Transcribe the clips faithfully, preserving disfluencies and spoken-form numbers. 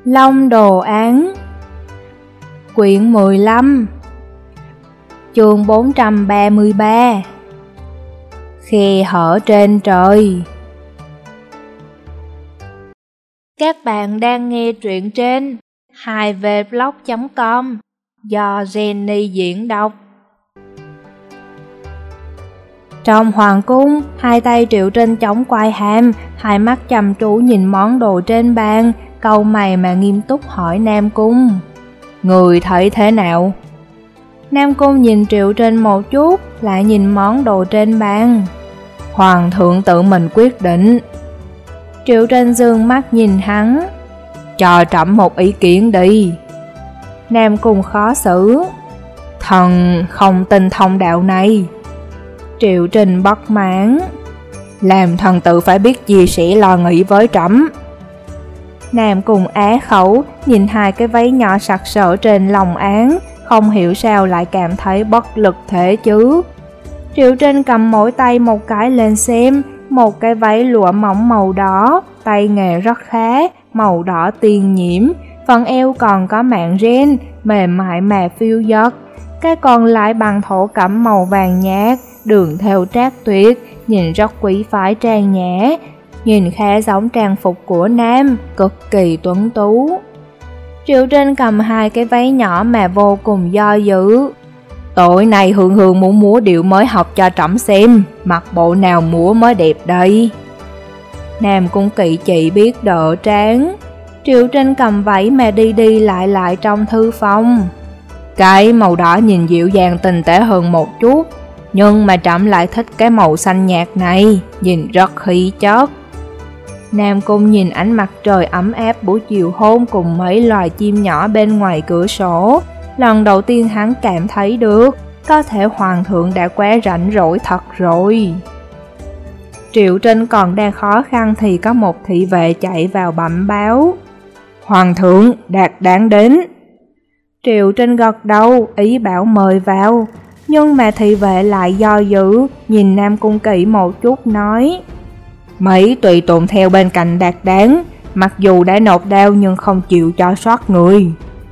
Long Đồ Án Quyển mười lăm Chương bốn trăm ba mươi ba Khe hở trên trời. Các bạn đang nghe truyện trên hai v blog chấm com do Jenny diễn đọc. Trong hoàng cung, hai tay Triệu Trinh chống quai hàm, hai mắt chăm chú nhìn món đồ trên bàn, cau mày mà nghiêm túc hỏi Nam Cung: "Người thấy thế nào?" Nam Cung nhìn Triệu Trinh một chút, lại nhìn món đồ trên bàn. "Hoàng thượng tự mình quyết định." Triệu Trinh dương mắt nhìn hắn: "Cho trẫm một ý kiến đi." Nam Cung khó xử: "Thần không tin thông đạo này." Triệu Trinh bất mãn: "Làm thần tự phải biết chia sẻ lo nghĩ với trẫm." Nam Cung á khẩu nhìn hai cái váy nhỏ sặc sỡ trên lòng án, không hiểu sao lại cảm thấy bất lực thế chứ. Triệu Trinh cầm mỗi tay một cái lên xem, một cái váy lụa mỏng màu đỏ, tay nghề rất khá, màu đỏ tiền nhiễm, phần eo còn có mạng ren, mềm mại mà phiêu dật. Cái còn lại bằng thổ cẩm màu vàng nhạt, đường thêu trác tuyệt, nhìn rất quý phái trang nhã, nhìn khá giống trang phục của nam, cực kỳ tuấn tú. Triệu Trinh cầm hai cái váy nhỏ mà vô cùng do dự. "Tối nay Hương Hương muốn múa điệu mới học cho trẫm xem, mặc bộ nào múa mới đẹp đây?" Nam Cung Kỵ chỉ biết đỡ trán. Triệu Trinh cầm váy mà đi đi lại lại trong thư phòng. "Cái màu đỏ nhìn dịu dàng tinh tế hơn một chút, nhưng mà trẫm lại thích cái màu xanh nhạt này, nhìn rất khí chất." Nam Cung nhìn ánh mặt trời ấm áp buổi chiều hôm cùng mấy loài chim nhỏ bên ngoài cửa sổ. Lần đầu tiên hắn cảm thấy được, có thể hoàng thượng đã quá rảnh rỗi thật rồi. Triệu Trinh còn đang khó khăn thì có một thị vệ chạy vào bẩm báo: "Hoàng thượng, Đạt Đáng đến." Triệu Trinh gật đầu, ý bảo mời vào. Nhưng mà thị vệ lại do dự, nhìn Nam Cung Kỵ một chút nói: "Mấy tùy tùng theo bên cạnh Đạt Đáng, mặc dù đã nộp đao nhưng không chịu cho sót người."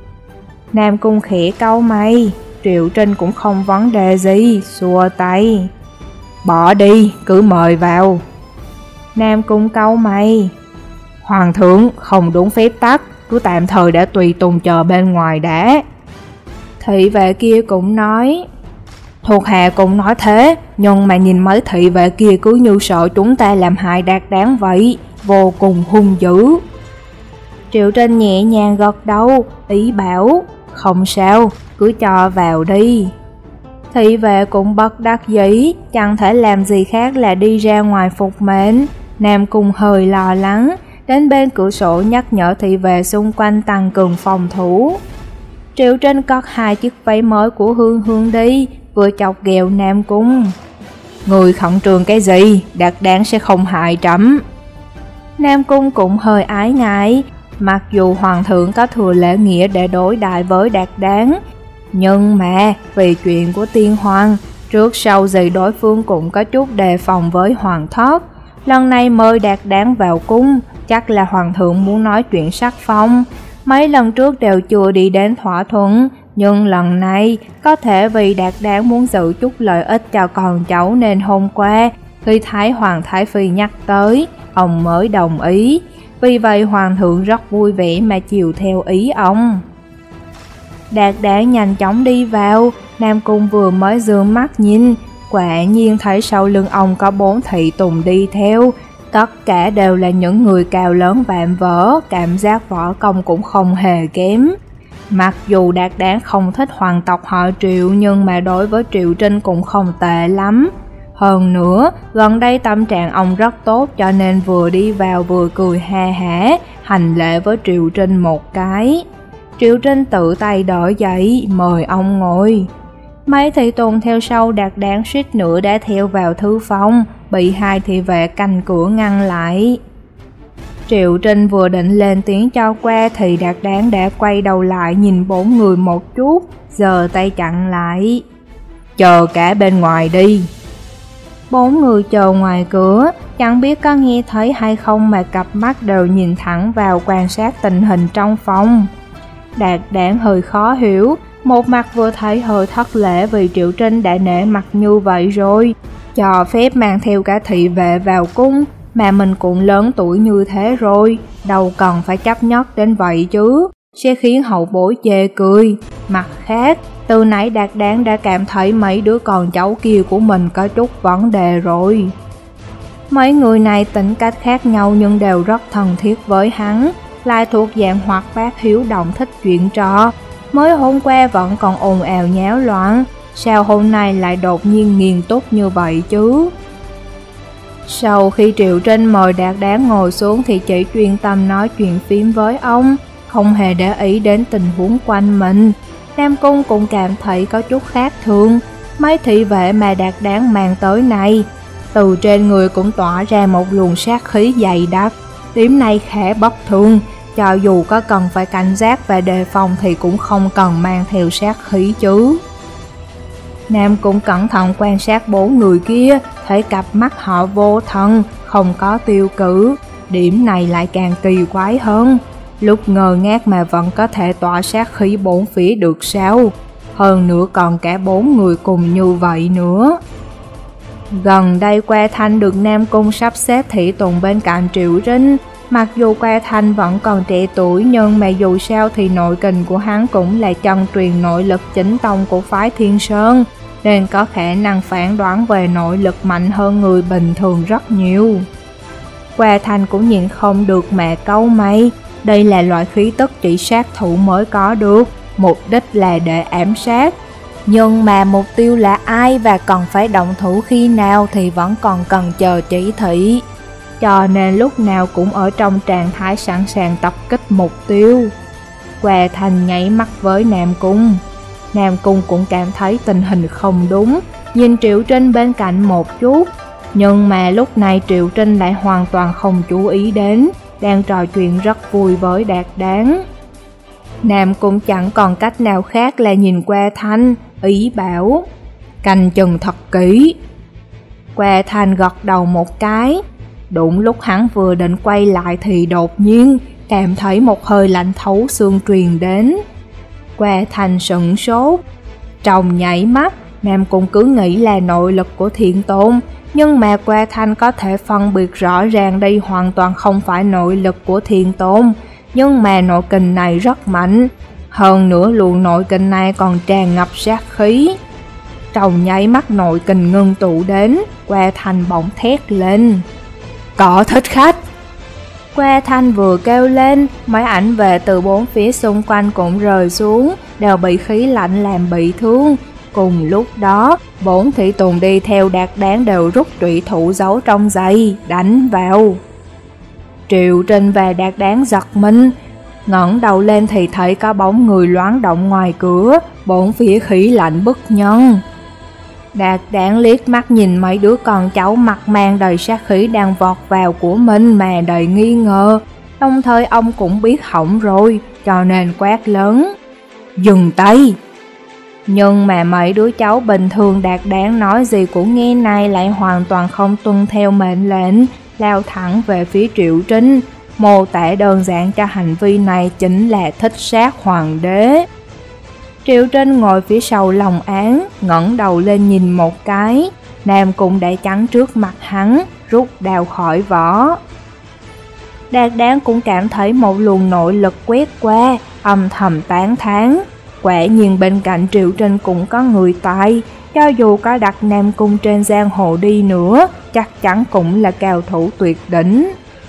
Nam Cung khẽ cau mày, Triệu Trinh cũng không vấn đề gì, xua tay: "Bỏ đi, cứ mời vào." Nam Cung cau mày: "Hoàng thượng, không đúng phép tắc, cứ tạm thời để tùy tùng chờ bên ngoài đã." Thị vệ kia cũng nói: "Thuộc hạ cũng nói thế, nhưng mà nhìn mấy thị vệ kia cứ như sợ chúng ta làm hại Đạt Đáng vậy, vô cùng hung dữ." Triệu Trinh nhẹ nhàng gật đầu, ý bảo: "Không sao, cứ cho vào đi." Thị vệ cũng bất đắc dĩ, chẳng thể làm gì khác là đi ra ngoài phục mệnh. Nam Cung hơi lo lắng, đến bên cửa sổ nhắc nhở thị vệ xung quanh tăng cường phòng thủ. Triệu Trinh cất hai chiếc váy mới của Hương Hương đi, vừa chọc ghẹo Nam Cung: "Người khẩn trương cái gì, Đạt Đáng sẽ không hại trẫm." Nam Cung cũng hơi ái ngại, mặc dù hoàng thượng có thừa lễ nghĩa để đối đại với Đạt Đáng, nhưng mà vì chuyện của tiên hoàng, trước sau gì đối phương cũng có chút đề phòng với hoàng thất. Lần này mời Đạt Đáng vào cung, chắc là hoàng thượng muốn nói chuyện sắc phong. Mấy lần trước đều chưa đi đến thỏa thuận, nhưng lần này có thể vì Đạt Đáng muốn giữ chút lợi ích cho con cháu nên hôm qua khi Thái Hoàng Thái Phi nhắc tới, ông mới đồng ý. Vì vậy hoàng thượng rất vui vẻ mà chiều theo ý ông. Đạt Đáng nhanh chóng đi vào, Nam Cung vừa mới dương mắt nhìn, quả nhiên thấy sau lưng ông có bốn thị tùng đi theo. Tất cả đều là những người cao lớn vạm vỡ, cảm giác võ công cũng không hề kém. Mặc dù Đạt Đáng không thích hoàng tộc họ Triệu, nhưng mà đối với Triệu Trinh cũng không tệ lắm. Hơn nữa, gần đây tâm trạng ông rất tốt cho nên vừa đi vào vừa cười ha hả, hành lễ với Triệu Trinh một cái. Triệu Trinh tự tay đỡ dậy, mời ông ngồi. Mấy thị tùng theo sau Đạt Đáng suýt nữa đã theo vào thư phòng, bị hai thị vệ canh cửa ngăn lại. Triệu Trinh vừa định lên tiếng cho qua thì Đạt Đáng đã quay đầu lại nhìn bốn người một chút, giơ tay chặn lại: "Chờ cả bên ngoài đi." Bốn người chờ ngoài cửa, chẳng biết có nghe thấy hay không mà cặp mắt đều nhìn thẳng vào quan sát tình hình trong phòng. Đạt Đản hơi khó hiểu, một mặt vừa thấy hơi thất lễ vì Triệu Trinh đã nể mặt như vậy rồi, cho phép mang theo cả thị vệ vào cung, mà mình cũng lớn tuổi như thế rồi, đâu cần phải chấp nhất đến vậy chứ, sẽ khiến hậu bối chê cười. Mặt khác, từ nãy Đạt Đản đã cảm thấy mấy đứa con cháu kia của mình có chút vấn đề rồi. Mấy người này tính cách khác nhau nhưng đều rất thân thiết với hắn, lại thuộc dạng hoạt bát hiếu động thích chuyện trò. Mới hôm qua vẫn còn ồn ào nháo loạn, sao hôm nay lại đột nhiên nghiêm túc như vậy chứ? Sau khi Triệu Trinh mời Đạt Đản ngồi xuống thì chỉ chuyên tâm nói chuyện phím với ông, không hề để ý đến tình huống quanh mình. Nam Cung cũng cảm thấy có chút khác thường, mấy thị vệ mà Đạt Đản mang tới này, từ trên người cũng tỏa ra một luồng sát khí dày đặc, điểm này khá bất thường, cho dù có cần phải cảnh giác và đề phòng thì cũng không cần mang theo sát khí chứ. Nam Cung cẩn thận quan sát bốn người kia, thấy cặp mắt họ vô thân, không có tiêu cự, điểm này lại càng kỳ quái hơn. Lúc ngờ ngác mà vẫn có thể tỏa sát khí bốn phía được sao? Hơn nữa còn cả bốn người cùng như vậy nữa. Gần đây Qua Thanh được Nam Cung sắp xếp thị tùng bên cạnh Triệu Trinh. Mặc dù Qua Thanh vẫn còn trẻ tuổi nhưng mà dù sao thì nội kình của hắn cũng là chân truyền nội lực chính tông của phái Thiên Sơn, nên có khả năng phán đoán về nội lực mạnh hơn người bình thường rất nhiều. Qua Thanh cũng nhìn không được mà cau mày, đây là loại khí tức chỉ sát thủ mới có được, mục đích là để ám sát. Nhưng mà mục tiêu là ai và cần phải động thủ khi nào thì vẫn còn cần chờ chỉ thị, cho nên lúc nào cũng ở trong trạng thái sẵn sàng tập kích mục tiêu. Qua Thanh nháy mắt với Nam Cung. Nam Cung cũng cảm thấy tình hình không đúng, nhìn Triệu Trinh bên cạnh một chút, nhưng mà lúc này Triệu Trinh lại hoàn toàn không chú ý đến, đang trò chuyện rất vui với Đạt Đản. Nam Cung chẳng còn cách nào khác là nhìn Qua Thanh, ý bảo canh chừng thật kỹ. Qua Thanh gật đầu một cái. Đúng lúc hắn vừa định quay lại thì đột nhiên cảm thấy một hơi lạnh thấu xương truyền đến. Qua Thanh sửng sốt. Trong nháy mắt, Nam Cung cứ nghĩ là nội lực của Thiên Tôn, nhưng mà Qua Thanh có thể phân biệt rõ ràng đây hoàn toàn không phải nội lực của Thiên Tôn, nhưng mà nội kình này rất mạnh, hơn nữa luồng nội kình này còn tràn ngập sát khí. Trong nháy mắt nội kình ngưng tụ đến, Qua Thanh bỗng thét lên: "Có thích khách!" Qua Thanh vừa kêu lên, mấy ảnh vệ từ bốn phía xung quanh cũng rơi xuống, đều bị khí lạnh làm bị thương. Cùng lúc đó, bốn thị tùng đi theo Đạt Đản đều rút trụy thủ giấu trong giày, đánh vào. Triệu Trinh và Đạt Đản giật mình, ngẩng đầu lên thì thấy có bóng người loáng động ngoài cửa, bốn phía khí lạnh bức nhân. Đạt Đản liếc mắt nhìn mấy đứa con cháu mặt mang đầy sát khí đang vọt vào của mình mà đầy nghi ngờ, đồng thời ông cũng biết hỏng rồi, cho nên quát lớn: "Dừng tay!" Nhưng mà mấy đứa cháu bình thường Đạt Đản nói gì cũng nghe này lại hoàn toàn không tuân theo mệnh lệnh, lao thẳng về phía Triệu Trinh, mô tả đơn giản cho hành vi này chính là thích sát hoàng đế. Triệu Trinh ngồi phía sau lồng án, ngẩng đầu lên nhìn một cái, Nam Cung đã chắn trước mặt hắn, rút đao khỏi vỏ. Đạt Đản cũng cảm thấy một luồng nội lực quét qua, âm thầm tán thán. Quả nhiên bên cạnh Triệu Trinh cũng có người tài, cho dù có đặt Nam Cung trên giang hồ đi nữa, chắc chắn cũng là cao thủ tuyệt đỉnh.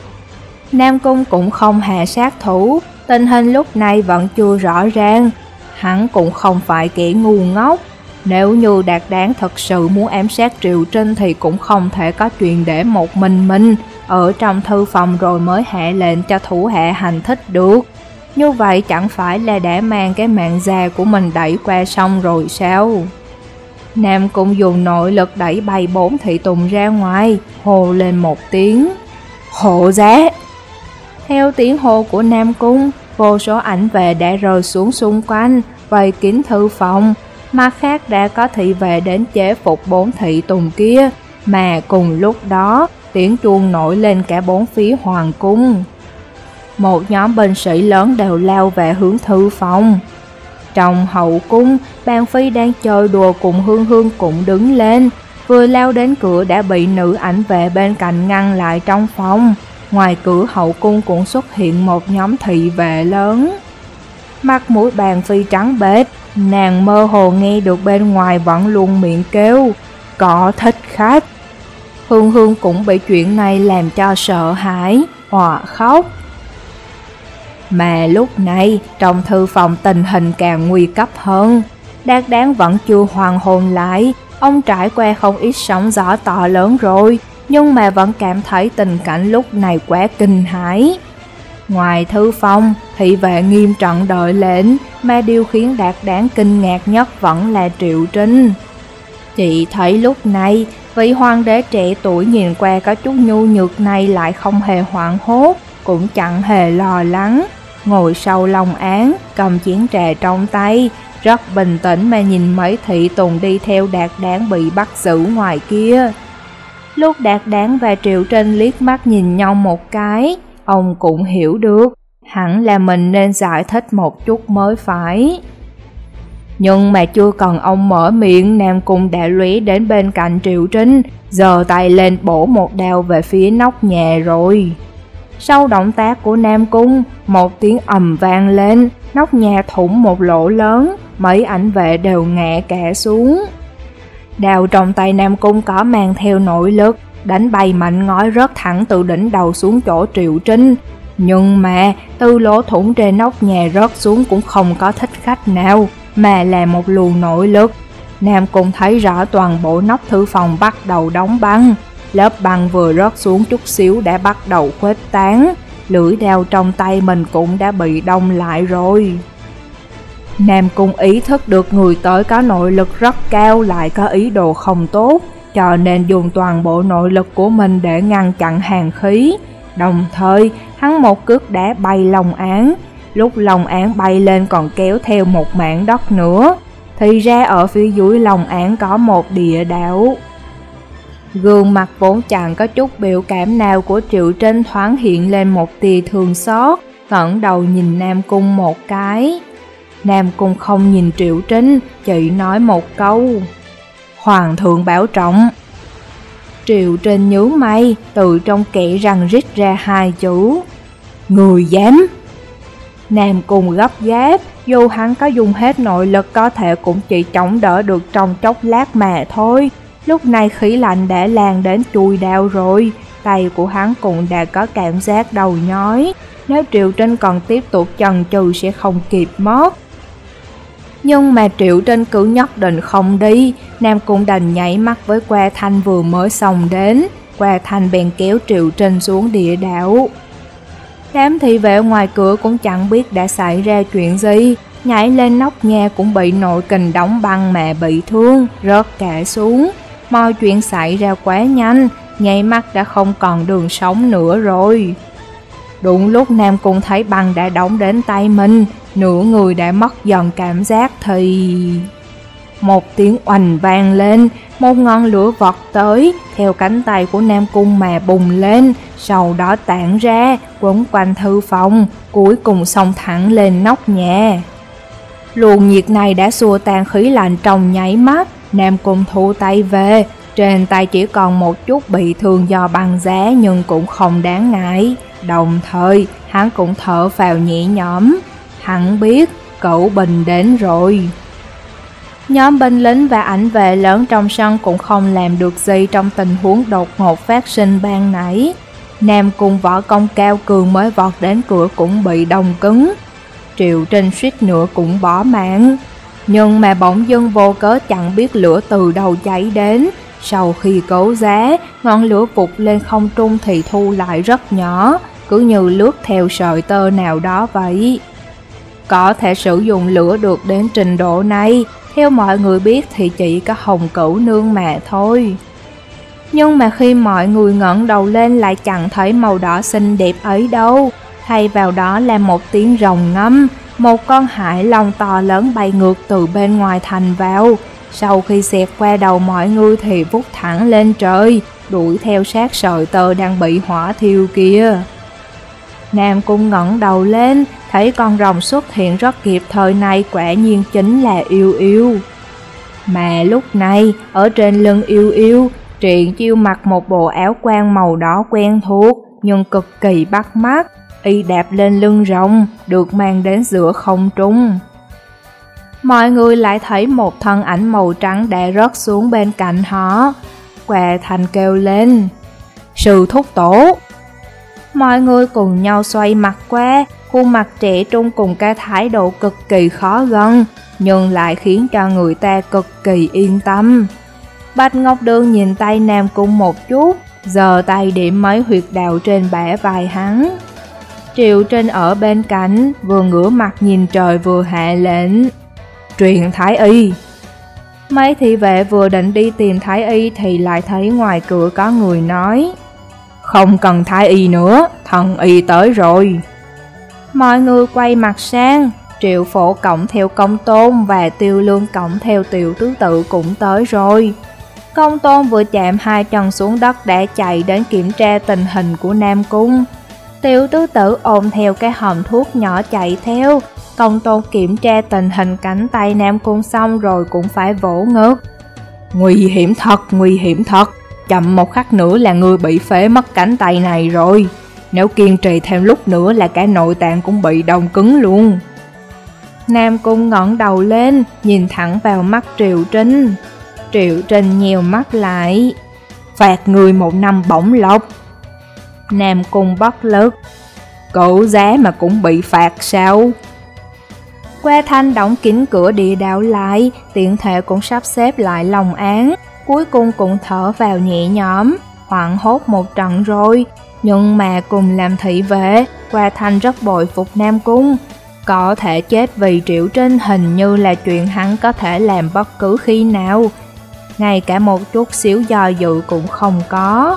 Nam Cung cũng không hạ sát thủ, tình hình lúc này vẫn chưa rõ ràng. Hắn cũng không phải kẻ ngu ngốc, nếu như Đạt Đản thật sự muốn ám sát Triệu Trinh thì cũng không thể có chuyện để một mình mình ở trong thư phòng rồi mới hạ lệnh cho thủ hạ hành thích được. Như vậy chẳng phải là đã mang cái mạng già của mình đẩy qua sông rồi sao? Nam Cung dùng nội lực đẩy bay bốn thị tùng ra ngoài, hô lên một tiếng: "Hộ giá!" Theo tiếng hô của Nam Cung, vô số ảnh vệ đã rơi xuống xung quanh, vây kín thư phòng. Mặt khác đã có thị vệ đến chế phục bốn thị tùng kia, Mà cùng lúc đó, tiếng chuông nổi lên cả bốn phía hoàng cung. Một nhóm binh sĩ lớn đều lao về hướng thư phòng. Trong hậu cung, Ban Phi đang chơi đùa cùng Hương Hương cũng đứng lên, vừa lao đến cửa đã bị nữ ảnh vệ bên cạnh ngăn lại trong phòng. Ngoài cửa hậu cung cũng xuất hiện một nhóm thị vệ lớn. Mặt mũi Ban Phi trắng bệch, nàng mơ hồ nghe được bên ngoài vẫn luôn miệng kêu, có thích khách. Hương Hương cũng bị chuyện này làm cho sợ hãi, òa khóc. Mà lúc này, trong thư phòng tình hình càng nguy cấp hơn. Đác Đáng vẫn chưa hoàn hồn lại, ông trải qua không ít sóng gió to lớn rồi, nhưng mà vẫn cảm thấy tình cảnh lúc này quá kinh hãi. Ngoài thư phòng, thị vệ nghiêm trận đợi lệnh, mà điều khiến Đác Đáng kinh ngạc nhất vẫn là Triệu Trinh. Chị thấy lúc này, vị hoàng đế trẻ tuổi nhìn qua có chút nhu nhược này lại không hề hoảng hốt, cũng chẳng hề lo lắng. Ngồi sau long án, cầm chén trà trong tay, rất bình tĩnh mà nhìn mấy thị tùng đi theo Đác Đáng bị bắt giữ ngoài kia. Lúc Đác Đáng và Triệu Trinh liếc mắt nhìn nhau một cái, ông cũng hiểu được, hẳn là mình nên giải thích một chút mới phải. Nhưng mà chưa cần ông mở miệng, Nam Cung đã lóe đến bên cạnh Triệu Trinh, giơ tay lên bổ một đao về phía nóc nhà rồi. Sau động tác của Nam Cung, một tiếng ầm vang lên, nóc nhà thủng một lỗ lớn, mấy ảnh vệ đều ngã cả xuống. Đao trong tay Nam Cung có mang theo nội lực, đánh bay mạnh ngói rớt thẳng từ đỉnh đầu xuống chỗ Triệu Trinh. Nhưng mà từ lỗ thủng trên nóc nhà rớt xuống cũng không có thích khách nào, mà là một luồng nội lực. Nam Cung thấy rõ toàn bộ nóc thư phòng bắt đầu đóng băng. Lớp băng vừa rớt xuống chút xíu đã bắt đầu khuếch tán, lưỡi đao trong tay mình cũng đã bị đông lại rồi. Nam Cung ý thức được người tới có nội lực rất cao lại có ý đồ không tốt, cho nên dùng toàn bộ nội lực của mình để ngăn chặn hàn khí. Đồng thời, hắn một cước đá bay Long Án, lúc Long Án bay lên còn kéo theo một mảng đất nữa. Thì ra ở phía dưới Long Án có một địa đạo. Gương mặt vốn chẳng có chút biểu cảm nào của Triệu Trinh thoáng hiện lên một tia thương xót, ngẩng đầu nhìn Nam Cung một cái. Nam Cung không nhìn Triệu Trinh, chỉ nói một câu, Hoàng thượng bảo trọng. Triệu Trinh nhướng mày, từ trong kẽ răng rít ra hai chữ, người dám. Nam Cung gấp gáp, dù hắn có dùng hết nội lực có thể cũng chỉ chống đỡ được trong chốc lát mà thôi. Lúc này khí lạnh đã lan đến chui đao rồi, tay của hắn cũng đã có cảm giác đầu nhói. Nếu Triệu Trinh còn tiếp tục chần chừ sẽ không kịp mất. Nhưng mà Triệu Trinh cứ nhất định không đi, Nam Cung đành nhảy mắt với Qua Thanh vừa mới xông đến. Qua Thanh bèn kéo Triệu Trinh xuống địa đạo. Đám thị vệ ngoài cửa cũng chẳng biết đã xảy ra chuyện gì, nhảy lên nóc nhà cũng bị nội kình đóng băng mà bị thương, rớt cả xuống. Mọi chuyện xảy ra quá nhanh, nháy mắt đã không còn đường sống nữa rồi. Đúng lúc Nam Cung thấy băng đã đóng đến tay mình, nửa người đã mất dần cảm giác thì... Một tiếng oành vang lên, một ngọn lửa vọt tới, theo cánh tay của Nam Cung mà bùng lên, sau đó tản ra, quấn quanh thư phòng, cuối cùng xông thẳng lên nóc nhà. Luồng nhiệt này đã xua tan khí lạnh trong nháy mắt, Nam Cung thu tay về, trên tay chỉ còn một chút bị thương do băng giá nhưng cũng không đáng ngại. Đồng thời, hắn cũng thở phào nhẹ nhõm, hắn biết cậu Bình đến rồi. Nhóm binh lính và ảnh vệ lớn trong sân cũng không làm được gì trong tình huống đột ngột phát sinh ban nãy. Nam Cung võ công cao cường mới vọt đến cửa cũng bị đông cứng. Triệu Trinh suýt nữa cũng bỏ mạng. Nhưng mà bỗng dưng vô cớ chẳng biết lửa từ đâu cháy đến. Sau khi cố giá, ngọn lửa vụt lên không trung thì thu lại rất nhỏ, cứ như lướt theo sợi tơ nào đó vậy. Có thể sử dụng lửa được đến trình độ này, theo mọi người biết thì chỉ có Hồng Cửu Nương mà thôi. Nhưng mà khi mọi người ngẩng đầu lên lại chẳng thấy màu đỏ xinh đẹp ấy đâu, thay vào đó là một tiếng rồng ngâm, một con hải long to lớn bay ngược từ bên ngoài thành vào. sau khi xẹt qua đầu mọi người thì vút thẳng lên trời, đuổi theo sát sợi tơ đang bị hỏa thiêu kia. Nam Cung ngẩng đầu lên, thấy con rồng xuất hiện rất kịp thời này quả nhiên chính là Yêu Yêu. Mà lúc này, ở trên lưng Yêu Yêu, Triển Chiêu mặc một bộ áo quan màu đỏ quen thuộc, nhưng cực kỳ bắt mắt, y đạp lên lưng rồng, được mang đến giữa không trung. Mọi người lại thấy một thân ảnh màu trắng đã rớt xuống bên cạnh họ. Quà Thanh kêu lên, sư thúc tổ. Mọi người cùng nhau xoay mặt qua, khuôn mặt trẻ trung cùng cái thái độ cực kỳ khó gần, nhưng lại khiến cho người ta cực kỳ yên tâm. Bạch Ngọc Đường nhìn tay Nam Cung một chút, giơ tay điểm mấy huyệt đạo trên bả vai hắn. Triệu Trinh ở bên cạnh, vừa ngửa mặt nhìn trời vừa hạ lệnh, truyền thái y. Mấy thị vệ vừa định đi tìm thái y thì lại thấy ngoài cửa có người nói, không cần thái y nữa, thần y tới rồi. Mọi người quay mặt sang, Triệu Phổ cộng theo Công Tôn và Tiêu Lương cộng theo Tiểu Tứ Tự cũng tới rồi. Công Tôn vừa chạm hai chân xuống đất đã chạy đến kiểm tra tình hình của Nam Cung. Tiểu Tứ Tự ôm theo cái hòm thuốc nhỏ chạy theo. Công Tôn kiểm tra tình hình cánh tay Nam Cung xong rồi cũng phải vỗ ngực. Nguy hiểm thật, nguy hiểm thật, chậm một khắc nữa là người bị phế mất cánh tay này rồi. Nếu kiên trì thêm lúc nữa là cả nội tạng cũng bị đông cứng luôn. Nam Cung ngẩng đầu lên, nhìn thẳng vào mắt Triệu Trinh. Triệu Trinh nheo mắt lại, phạt người một năm bổng lộc. Nam Cung bất lực, cậu giá mà cũng bị phạt sao? Qua Thanh đóng kín cửa địa đạo lại, tiện thể cũng sắp xếp lại lòng án, cuối cùng cũng thở vào nhẹ nhõm, hoảng hốt một trận rồi. Nhưng mà cùng làm thị vệ, Qua Thanh rất bội phục Nam Cung. Có thể chết vì Triệu Trinh hình như là chuyện hắn có thể làm bất cứ khi nào, ngay cả một chút xíu do dự cũng không có.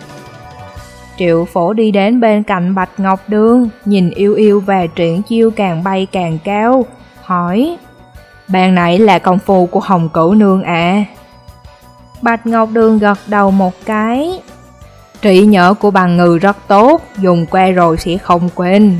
Triệu Phổ đi đến bên cạnh Bạch Ngọc Đường, nhìn Yêu Yêu và Triển Chiêu càng bay càng cao, hỏi, bạn nãy là công phu của Hồng Cửu Nương à? Bạch Ngọc Đường gật đầu một cái, trí nhớ của bằng ngừ rất tốt, dùng qua rồi sẽ không quên.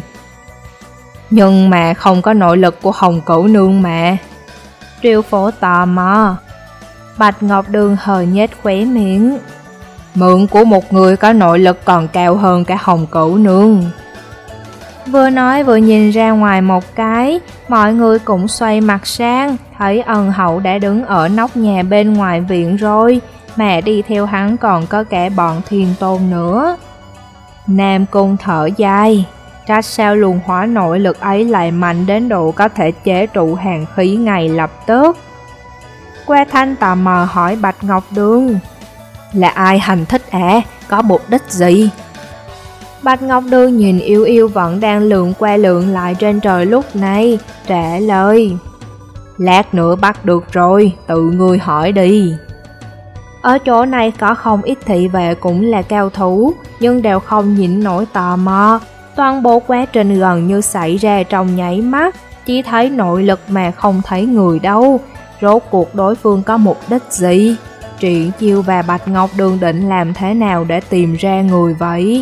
Nhưng mà không có nội lực của Hồng Cửu Nương mà. Triệu Phổ tò mò. Bạch Ngọc Đường hờ nhếch khóe miệng, mượn của một người có nội lực còn cao hơn cả Hồng Cửu Nương. Vừa nói vừa nhìn ra ngoài một cái, mọi người cũng xoay mặt sang, thấy Ân Hậu đã đứng ở nóc nhà bên ngoài viện rồi, mà đi theo hắn còn có cả bọn Thiên Tôn nữa. Nam Cung thở dài, trách sao luồng hỏa nội lực ấy lại mạnh đến độ có thể chế trụ hàn khí ngay lập tức. Qua Thanh tò mò hỏi Bạch Ngọc Đường, là ai hành thích à, có mục đích gì? Bạch Ngọc Đường nhìn Yêu Yêu vẫn đang lượn qua lượn lại trên trời lúc này, trả lời, lát nữa bắt được rồi, tự ngươi hỏi đi. Ở chỗ này có không ít thị vệ cũng là cao thủ, nhưng đều không nhịn nổi tò mò. Toàn bộ quá trình gần như xảy ra trong nháy mắt, chỉ thấy nội lực mà không thấy người đâu. Rốt cuộc đối phương có mục đích gì? Triển Chiêu và Bạch Ngọc Đường định làm thế nào để tìm ra người vậy?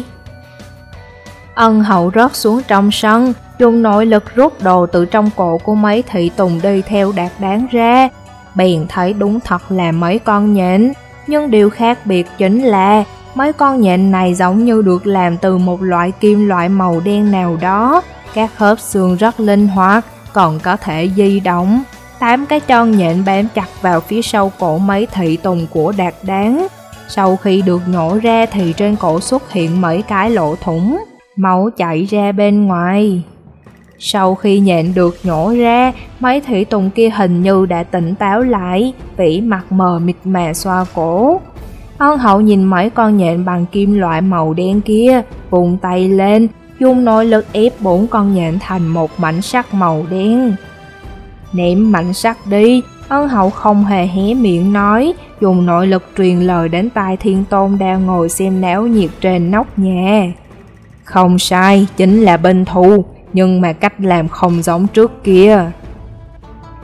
Ân Hậu rớt xuống trong sân, dùng nội lực rút đồ từ trong cổ của mấy thị tùng đi theo Đạt Đáng ra. Bèn thấy đúng thật là mấy con nhện, nhưng điều khác biệt chính là mấy con nhện này giống như được làm từ một loại kim loại màu đen nào đó, các khớp xương rất linh hoạt, còn có thể di động. Tám cái chân nhện bám chặt vào phía sau cổ mấy thị tùng của Đạt Đáng. Sau khi được nhổ ra thì trên cổ xuất hiện mấy cái lỗ thủng, máu chảy ra bên ngoài. Sau khi nhện được nhổ ra, mấy thị tùng kia hình như đã tỉnh táo lại, vĩ mặt mờ mịt mà xoa cổ. Ân Hậu nhìn mấy con nhện bằng kim loại màu đen kia, vùng tay lên, dùng nội lực ép bốn con nhện thành một mảnh sắt màu đen. Ném mảnh sắt đi, Ân Hậu không hề hé miệng nói, dùng nội lực truyền lời đến tai Thiên Tôn đang ngồi xem náo nhiệt trên nóc nhà. Không sai, chính là binh thù, nhưng mà cách làm không giống trước kia.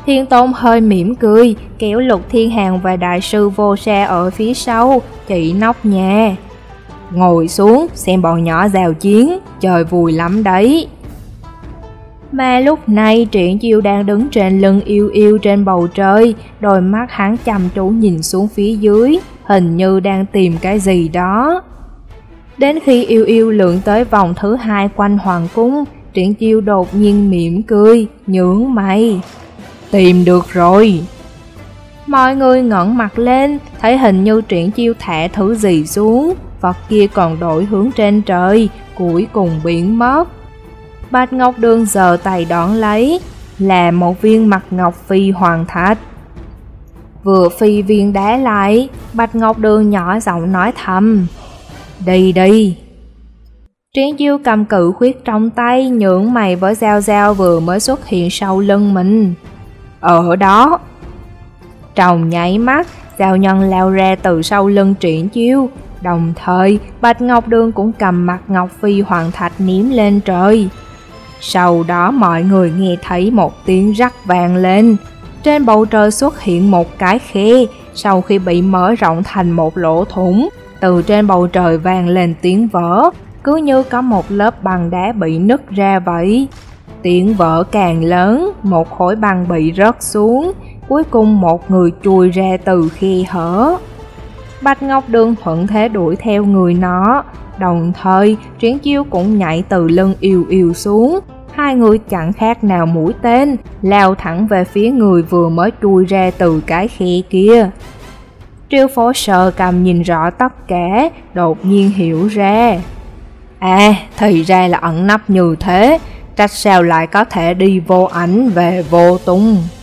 Thiên Tôn hơi mỉm cười, kéo Lục Thiên Hàn và đại sư Vô Sa ở phía sau, chỉ nóc nhà. Ngồi xuống, xem bọn nhỏ giao chiến, trời vui lắm đấy. Mà lúc này Triển Chiêu đang đứng trên lưng Yêu Yêu trên bầu trời, đôi mắt hắn chăm chú nhìn xuống phía dưới, hình như đang tìm cái gì đó. Đến khi Yêu Yêu lượn tới vòng thứ hai quanh hoàng cung, Triển Chiêu đột nhiên mỉm cười, nhướng mày. Tìm được rồi. Mọi người ngẩng mặt lên, thấy hình như Triển Chiêu thả thứ gì xuống, vật kia còn đổi hướng trên trời, cuối cùng biến mất. Bạch Ngọc Đường giơ tay đón lấy, là một viên mặt ngọc phi hoàng thạch. Vừa phi viên đá lại, Bạch Ngọc Đường nhỏ giọng nói thầm, đi đi. Triển Chiêu cầm cự khuyết trong tay, nhướng mày với Giao Giao vừa mới xuất hiện sau lưng mình. Ở đó. Trong nháy mắt, Giao Nhân lao ra từ sau lưng Triển Chiêu, đồng thời Bạch Ngọc Đường cũng cầm mặt ngọc phi hoàng thạch ném lên trời. Sau đó mọi người nghe thấy một tiếng rắc vang lên, trên bầu trời xuất hiện một cái khe, sau khi bị mở rộng thành một lỗ thủng, từ trên bầu trời vang lên tiếng vỡ, cứ như có một lớp băng đá bị nứt ra vậy. Tiếng vỡ càng lớn, một khối băng bị rớt xuống, cuối cùng một người chui ra từ khe hở. Bạch Ngọc Đường thuận thế đuổi theo người nó, đồng thời Triển Chiêu cũng nhảy từ lưng Yêu Yêu xuống. Hai người chẳng khác nào mũi tên, lao thẳng về phía người vừa mới chui ra từ cái khe kia. Triệu Phổ Sơ cầm nhìn rõ tất cả, đột nhiên hiểu ra. À, thì ra là ẩn nấp như thế, trách sao lại có thể đi vô ảnh về vô tung.